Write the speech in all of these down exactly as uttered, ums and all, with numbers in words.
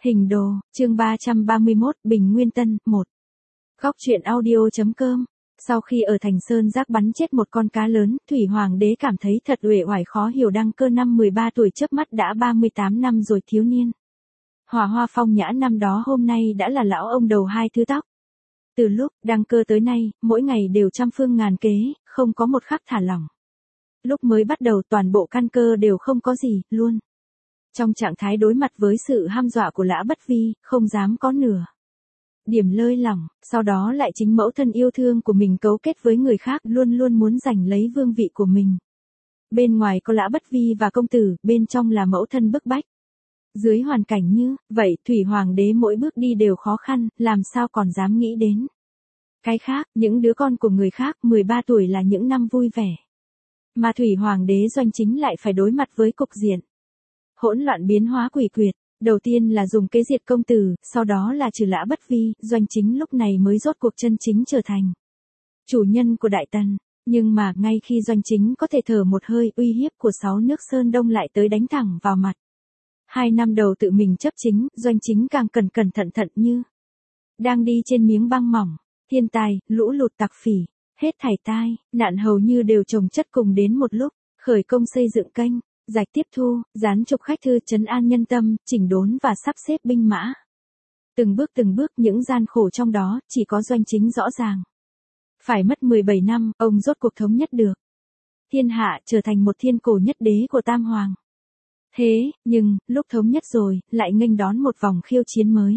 Hình đồ, chương ba trăm ba mươi mốt, Bình Nguyên Tân, một. Góc truyện audio.com. Sau khi ở Thành Sơn Giác bắn chết một con cá lớn, Thủy Hoàng đế cảm thấy thật uể oải khó hiểu. Đăng Cơ năm mười ba tuổi chớp mắt đã ba mươi tám năm rồi thiếu niên. Hỏa Hoa Phong Nhã năm đó hôm nay đã là lão ông đầu hai thứ tóc. Từ lúc đăng cơ tới nay, mỗi ngày đều trăm phương ngàn kế, không có một khắc thả lỏng. Lúc mới bắt đầu toàn bộ căn cơ đều không có gì, luôn. Trong trạng thái đối mặt với sự hăm dọa của Lã Bất Vi, không dám có nửa điểm lơi lỏng, sau đó lại chính mẫu thân yêu thương của mình cấu kết với người khác, luôn luôn muốn giành lấy vương vị của mình. Bên ngoài có Lã Bất Vi và công tử, bên trong là mẫu thân bức bách. Dưới hoàn cảnh như vậy, Thủy Hoàng đế mỗi bước đi đều khó khăn, làm sao còn dám nghĩ đến cái khác. Những đứa con của người khác mười ba tuổi là những năm vui vẻ, mà Thủy Hoàng đế Doanh Chính lại phải đối mặt với cục diện hỗn loạn biến hóa quỷ quyệt. Đầu tiên là dùng kế diệt công tử, sau đó là trừ Lã Bất Vi. Doanh Chính lúc này mới rốt cuộc chân chính trở thành chủ nhân của Đại Tần. Nhưng mà ngay khi Doanh Chính có thể thở một hơi, uy hiếp của sáu nước Sơn Đông lại tới đánh thẳng vào mặt. Hai năm đầu tự mình chấp chính, Doanh Chính càng cẩn cẩn thận thận như đang đi trên miếng băng mỏng. Thiên tai, lũ lụt, tặc phỉ, hết thảy tai nạn hầu như đều chồng chất cùng đến một lúc. Khởi công xây dựng kênh rạch tiếp thu, dán trục khách thư, trấn an nhân tâm, chỉnh đốn và sắp xếp binh mã. Từng bước từng bước, những gian khổ trong đó chỉ có Doanh Chính rõ ràng. Phải mất mười bảy năm, ông rốt cuộc thống nhất được thiên hạ, trở thành một thiên cổ nhất đế của Tam Hoàng. Thế nhưng lúc thống nhất rồi, lại nghênh đón một vòng khiêu chiến mới.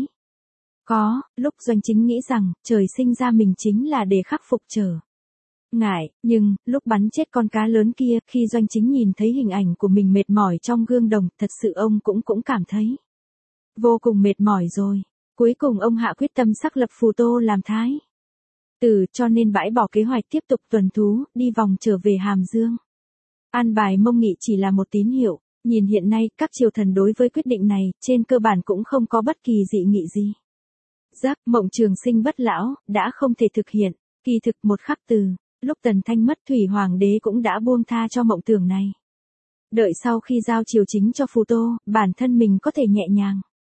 Có lúc Doanh Chính nghĩ rằng trời sinh ra mình chính là để khắc phục trở ngại, nhưng lúc bắn chết con cá lớn kia, khi Doanh Chính nhìn thấy hình ảnh của mình mệt mỏi trong gương đồng, thật sự ông cũng cũng cảm thấy vô cùng mệt mỏi rồi. Cuối cùng ông hạ quyết tâm xác lập Phù Tô làm thái tử, cho nên bãi bỏ kế hoạch tiếp tục tuần thú, đi vòng trở về Hàm Dương. An bài Mông Nghị chỉ là một tín hiệu. Nhìn hiện nay, các triều thần đối với quyết định này, trên cơ bản cũng không có bất kỳ dị nghị gì. Giác mộng trường sinh bất lão, đã không thể thực hiện. Kỳ thực một khắc từ lúc Tần Thanh mất, Thủy Hoàng đế cũng đã buông tha cho mộng tưởng này. Đợi sau khi giao triều chính cho Phù Tô, bản thân mình có thể nhẹ nhàng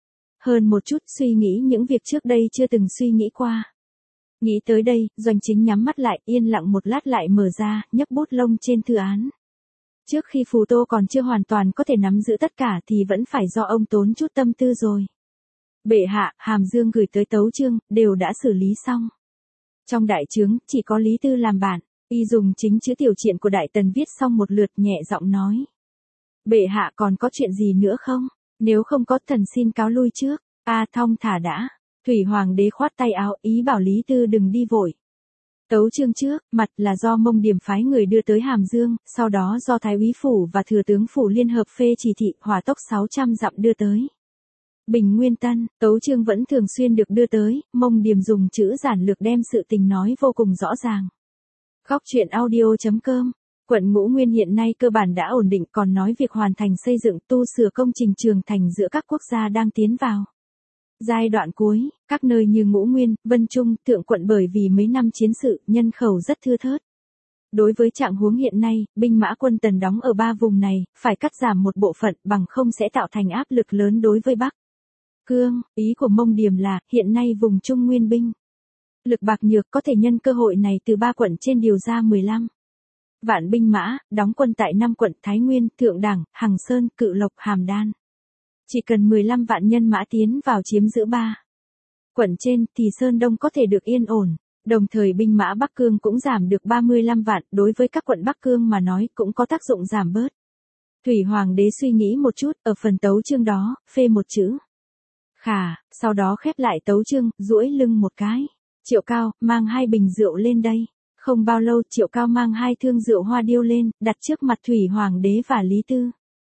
hơn một chút, suy nghĩ những việc trước đây chưa từng suy nghĩ qua. Nghĩ tới đây, Doanh Chính nhắm mắt lại, yên lặng một lát lại mở ra, nhấc bút lông trên thư án. Trước khi Phù Tô còn chưa hoàn toàn có thể nắm giữ tất cả thì vẫn phải do ông tốn chút tâm tư rồi. Bệ hạ, Hàm Dương gửi tới tấu chương, đều đã xử lý xong. Trong đại trướng, chỉ có Lý Tư làm bản, y dùng chính chữ tiểu triện của Đại Tần viết xong một lượt, nhẹ giọng nói. Bệ hạ còn có chuyện gì nữa không? Nếu không có, thần xin cáo lui trước. A à, thong thả đã. Thủy Hoàng đế khoát tay áo, ý bảo Lý Tư đừng đi vội. Tấu chương trước, mặt là do Mông Điểm phái người đưa tới Hàm Dương, sau đó do Thái úy phủ và Thừa tướng phủ liên hợp phê chỉ thị, hỏa tốc sáu trăm dặm đưa tới Bình Nguyên Tân. Tấu chương vẫn thường xuyên được đưa tới, Mông Điểm dùng chữ giản lược đem sự tình nói vô cùng rõ ràng. Góc truyện audio.com. Quận Ngũ Nguyên hiện nay cơ bản đã ổn định, còn nói việc hoàn thành xây dựng tu sửa công trình trường thành giữa các quốc gia đang tiến vào giai đoạn cuối. Các nơi như Ngũ Nguyên, Vân Trung, Thượng Quận bởi vì mấy năm chiến sự, nhân khẩu rất thưa thớt. Đối với trạng huống hiện nay, binh mã quân Tần đóng ở ba vùng này, phải cắt giảm một bộ phận, bằng không sẽ tạo thành áp lực lớn đối với Bắc Cương. Ý của Mông Điểm là, hiện nay vùng Trung Nguyên binh lực bạc nhược, có thể nhân cơ hội này từ ba quận trên điều ra mười lăm vạn binh mã, đóng quân tại năm quận Thái Nguyên, Thượng Đẳng, Hằng Sơn, Cự Lộc, Hàm Đan. Chỉ cần mười lăm vạn nhân mã tiến vào chiếm giữ ba quận trên, thì Sơn Đông có thể được yên ổn. Đồng thời binh mã Bắc Cương cũng giảm được ba mươi lăm vạn, đối với các quận Bắc Cương mà nói cũng có tác dụng giảm bớt. Thủy Hoàng đế suy nghĩ một chút, ở phần tấu chương đó, phê một chữ khả, sau đó khép lại tấu chương, duỗi lưng một cái. Triệu Cao, mang hai bình rượu lên đây. Không bao lâu, Triệu Cao mang hai thương rượu hoa điêu lên, đặt trước mặt Thủy Hoàng đế và Lý Tư.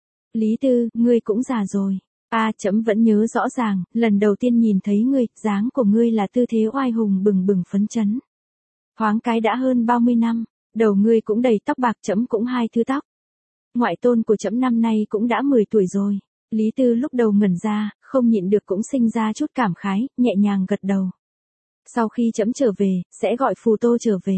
Lý Tư, ngươi cũng già rồi. A à, trẫm vẫn nhớ rõ ràng, lần đầu tiên nhìn thấy ngươi, dáng của ngươi là tư thế oai hùng bừng bừng phấn chấn. Thoáng cái đã hơn ba mươi năm, đầu ngươi cũng đầy tóc bạc, trẫm cũng hai thứ tóc. Ngoại tôn của trẫm năm nay cũng đã mười tuổi rồi. Lý Tư lúc đầu ngẩn ra, không nhịn được cũng sinh ra chút cảm khái, nhẹ nhàng gật đầu. Sau khi trẫm trở về, sẽ gọi Phù Tô trở về.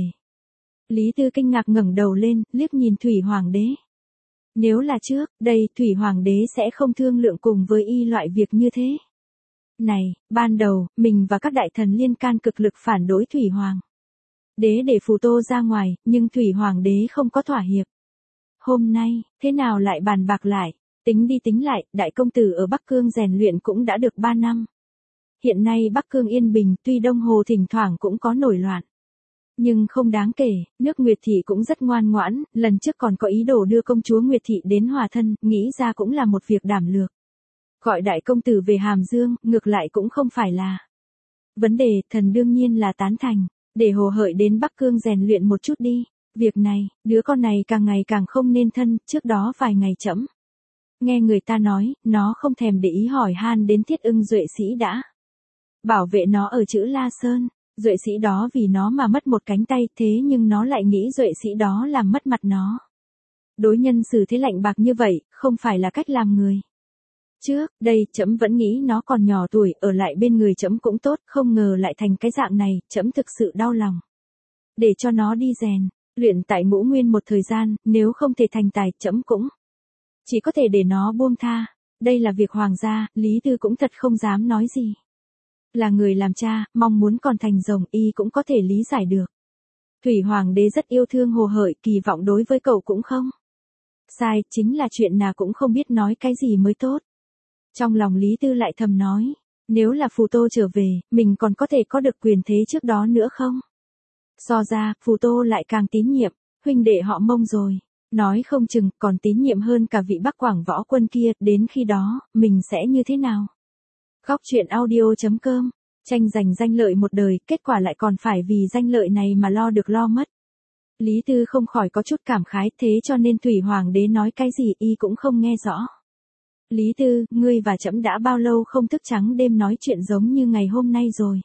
Lý Tư kinh ngạc ngẩng đầu lên, liếc nhìn Thủy Hoàng đế. Nếu là trước, đây Thủy Hoàng đế sẽ không thương lượng cùng với y loại việc như thế. Này, ban đầu, mình và các đại thần liên can cực lực phản đối Thủy Hoàng đế để Phù Tô ra ngoài, nhưng Thủy Hoàng đế không có thỏa hiệp. Hôm nay, thế nào lại bàn bạc lại, tính đi tính lại, đại công tử ở Bắc Cương rèn luyện cũng đã được ba năm. Hiện nay Bắc Cương yên bình, tuy Đông Hồ thỉnh thoảng cũng có nổi loạn. Nhưng không đáng kể, nước Nguyệt Thị cũng rất ngoan ngoãn, lần trước còn có ý đồ đưa công chúa Nguyệt Thị đến hòa thân, nghĩ ra cũng là một việc đảm lược. Gọi đại công tử về Hàm Dương, ngược lại cũng không phải là vấn đề, thần đương nhiên là tán thành, để Hồ Hợi đến Bắc Cương rèn luyện một chút đi. Việc này, đứa con này càng ngày càng không nên thân, trước đó vài ngày trẫm nghe người ta nói, nó không thèm để ý hỏi han đến Thiết Ưng Duệ Sĩ đã bảo vệ nó ở chữ La Sơn. Duệ Sĩ đó vì nó mà mất một cánh tay, thế nhưng nó lại nghĩ Duệ Sĩ đó làm mất mặt nó. Đối nhân xử thế lạnh bạc như vậy, không phải là cách làm người. Trước, đây, trẫm vẫn nghĩ nó còn nhỏ tuổi, ở lại bên người trẫm cũng tốt, không ngờ lại thành cái dạng này, trẫm thực sự đau lòng. Để cho nó đi rèn, luyện tại Ngũ Nguyên một thời gian, nếu không thể thành tài, trẫm cũng chỉ có thể để nó buông tha. Đây là việc hoàng gia, Lý Tư cũng thật không dám nói gì. Là người làm cha, mong muốn còn thành rồng, y cũng có thể lý giải được. Thủy Hoàng đế rất yêu thương Hồ Hợi, kỳ vọng đối với cậu cũng không sai, chính là chuyện nào cũng không biết nói cái gì mới tốt. Trong lòng Lý Tư lại thầm nói, nếu là Phù Tô trở về, mình còn có thể có được quyền thế trước đó nữa không? So ra, Phù Tô lại càng tín nhiệm, huynh đệ họ Mông rồi. Nói không chừng, còn tín nhiệm hơn cả vị Bắc Quảng võ quân kia, đến khi đó, mình sẽ như thế nào? Góc truyện audio.com, tranh giành danh lợi một đời, kết quả lại còn phải vì danh lợi này mà lo được lo mất. Lý Tư không khỏi có chút cảm khái, thế cho nên Thủy Hoàng đế nói cái gì y cũng không nghe rõ. Lý Tư, ngươi và trẫm đã bao lâu không thức trắng đêm nói chuyện giống như ngày hôm nay rồi?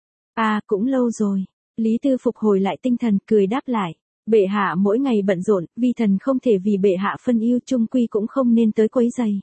À, cũng lâu rồi. Lý Tư phục hồi lại tinh thần, cười đáp lại. Bệ hạ mỗi ngày bận rộn, vi thần không thể vì bệ hạ phân ưu, chung quy cũng không nên tới quấy rầy.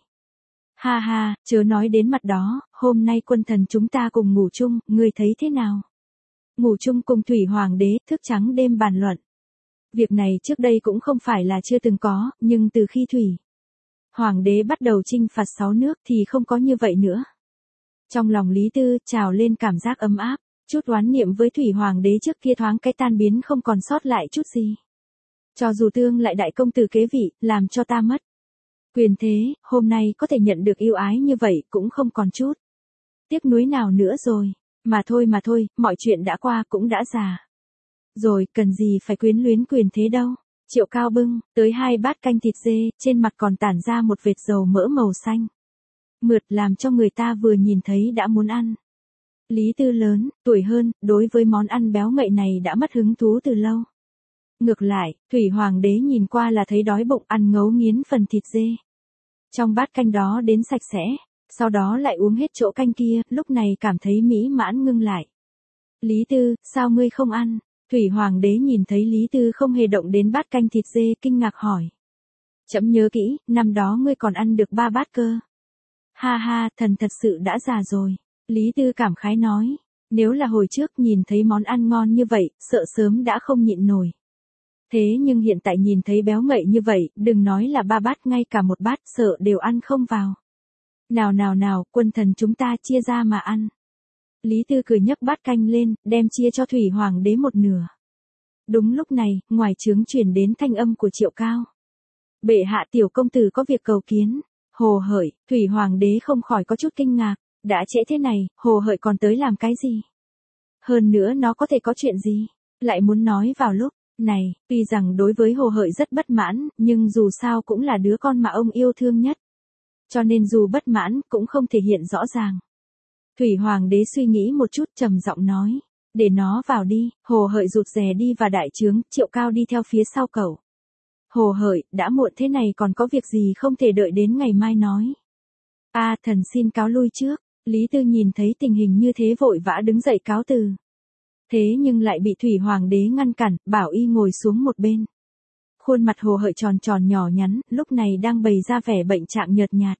Ha ha, chớ nói đến mặt đó, hôm nay quân thần chúng ta cùng ngủ chung, ngươi thấy thế nào? Ngủ chung cùng Thủy Hoàng đế, thức trắng đêm bàn luận. Việc này trước đây cũng không phải là chưa từng có, nhưng từ khi Thủy Hoàng đế bắt đầu chinh phạt sáu nước thì không có như vậy nữa. Trong lòng Lý Tư trào lên cảm giác ấm áp, chút oán niệm với Thủy Hoàng đế trước kia thoáng cái tan biến không còn sót lại chút gì. Cho dù tương lại đại công tử kế vị, làm cho ta mất quyền thế, hôm nay có thể nhận được yêu ái như vậy cũng không còn chút tiếc nuối nào nữa rồi. Mà thôi mà thôi, mọi chuyện đã qua cũng đã già rồi, cần gì phải quyến luyến quyền thế đâu. Triệu Cao bưng tới hai bát canh thịt dê, trên mặt còn tản ra một vệt dầu mỡ màu xanh mượt, làm cho người ta vừa nhìn thấy đã muốn ăn. Lý Tư lớn tuổi hơn, đối với món ăn béo ngậy này đã mất hứng thú từ lâu. Ngược lại, Thủy Hoàng đế nhìn qua là thấy đói bụng, ăn ngấu nghiến phần thịt dê trong bát canh đó đến sạch sẽ, sau đó lại uống hết chỗ canh kia, lúc này cảm thấy mỹ mãn ngưng lại. Lý Tư, sao ngươi không ăn? Thủy Hoàng đế nhìn thấy Lý Tư không hề động đến bát canh thịt dê, kinh ngạc hỏi. Trẫm nhớ kỹ, năm đó ngươi còn ăn được ba bát cơ. Ha ha, thần thật sự đã già rồi. Lý Tư cảm khái nói, nếu là hồi trước nhìn thấy món ăn ngon như vậy, sợ sớm đã không nhịn nổi. Thế nhưng hiện tại nhìn thấy béo ngậy như vậy, đừng nói là ba bát, ngay cả một bát sợ đều ăn không vào. Nào nào nào, quân thần chúng ta chia ra mà ăn. Lý Tư cười nhấc bát canh lên, đem chia cho Thủy Hoàng đế một nửa. Đúng lúc này, ngoài trướng truyền đến thanh âm của Triệu Cao. Bệ hạ, tiểu công tử có việc cầu kiến. Hồ Hợi, Thủy Hoàng đế không khỏi có chút kinh ngạc. Đã trễ thế này, Hồ Hợi còn tới làm cái gì? Hơn nữa nó có thể có chuyện gì? Lại muốn nói vào lúc này, tuy rằng đối với Hồ Hợi rất bất mãn, nhưng dù sao cũng là đứa con mà ông yêu thương nhất. Cho nên dù bất mãn, cũng không thể hiện rõ ràng. Thủy Hoàng đế suy nghĩ một chút, trầm giọng nói. Để nó vào đi. Hồ Hợi rụt rè đi vào đại trướng, Triệu Cao đi theo phía sau cậu. Hồ Hợi, đã muộn thế này còn có việc gì không thể đợi đến ngày mai nói. A à, thần xin cáo lui trước. Lý Tư nhìn thấy tình hình như thế vội vã đứng dậy cáo từ. Thế nhưng lại bị Thủy Hoàng đế ngăn cản, bảo y ngồi xuống một bên. Khuôn mặt Hồ Hợi tròn tròn nhỏ nhắn, lúc này đang bày ra vẻ bệnh trạng nhợt nhạt.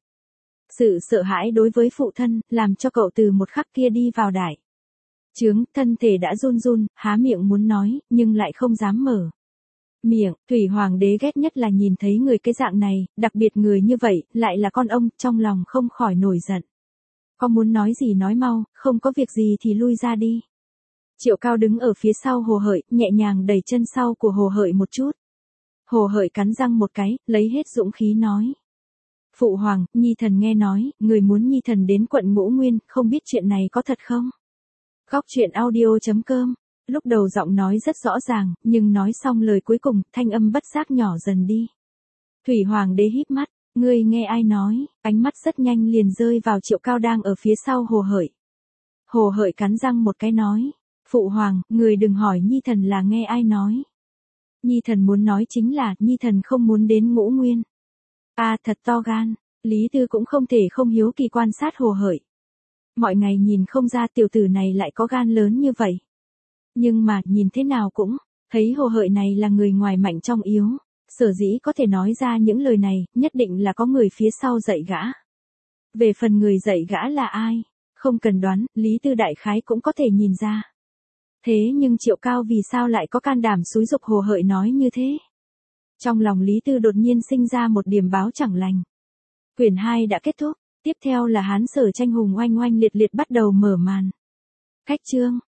Sự sợ hãi đối với phụ thân, làm cho cậu từ một khắc kia đi vào đại trướng, thân thể đã run run, há miệng muốn nói, nhưng lại không dám mở miệng. Thủy Hoàng đế ghét nhất là nhìn thấy người cái dạng này, đặc biệt người như vậy, lại là con ông, trong lòng không khỏi nổi giận. có muốn nói gì nói mau, không có việc gì thì lui ra đi. Triệu Cao đứng ở phía sau Hồ Hợi, nhẹ nhàng đẩy chân sau của Hồ Hợi một chút. Hồ Hợi cắn răng một cái, lấy hết dũng khí nói. Phụ hoàng, Nhi thần nghe nói, người muốn Nhi thần đến quận Ngũ Nguyên, không biết chuyện này có thật không? Góc truyện audio.com. Lúc đầu giọng nói rất rõ ràng, nhưng nói xong lời cuối cùng, thanh âm bất giác nhỏ dần đi. Thủy Hoàng đế híp mắt, ngươi nghe ai nói, ánh mắt rất nhanh liền rơi vào Triệu Cao đang ở phía sau Hồ Hợi. Hồ Hợi cắn răng một cái nói, Phụ Hoàng, người đừng hỏi Nhi thần là nghe ai nói. Nhi thần muốn nói chính là, Nhi thần không muốn đến Ngũ Nguyên. A à, thật to gan, Lý Tư cũng không thể không hiếu kỳ quan sát Hồ Hợi. Mọi ngày nhìn không ra tiểu tử này lại có gan lớn như vậy. Nhưng mà, nhìn thế nào cũng, thấy Hồ Hợi này là người ngoài mạnh trong yếu, sở dĩ có thể nói ra những lời này, nhất định là có người phía sau dạy gã. Về phần người dạy gã là ai, không cần đoán, Lý Tư đại khái cũng có thể nhìn ra. Thế nhưng Triệu Cao vì sao lại có can đảm xúi giục Hồ Hợi nói như thế? Trong lòng Lý Tư đột nhiên sinh ra một điểm báo chẳng lành. Quyển hai đã kết thúc, tiếp theo là Hán Sở tranh hùng oanh oanh liệt liệt bắt đầu mở màn. Cách chương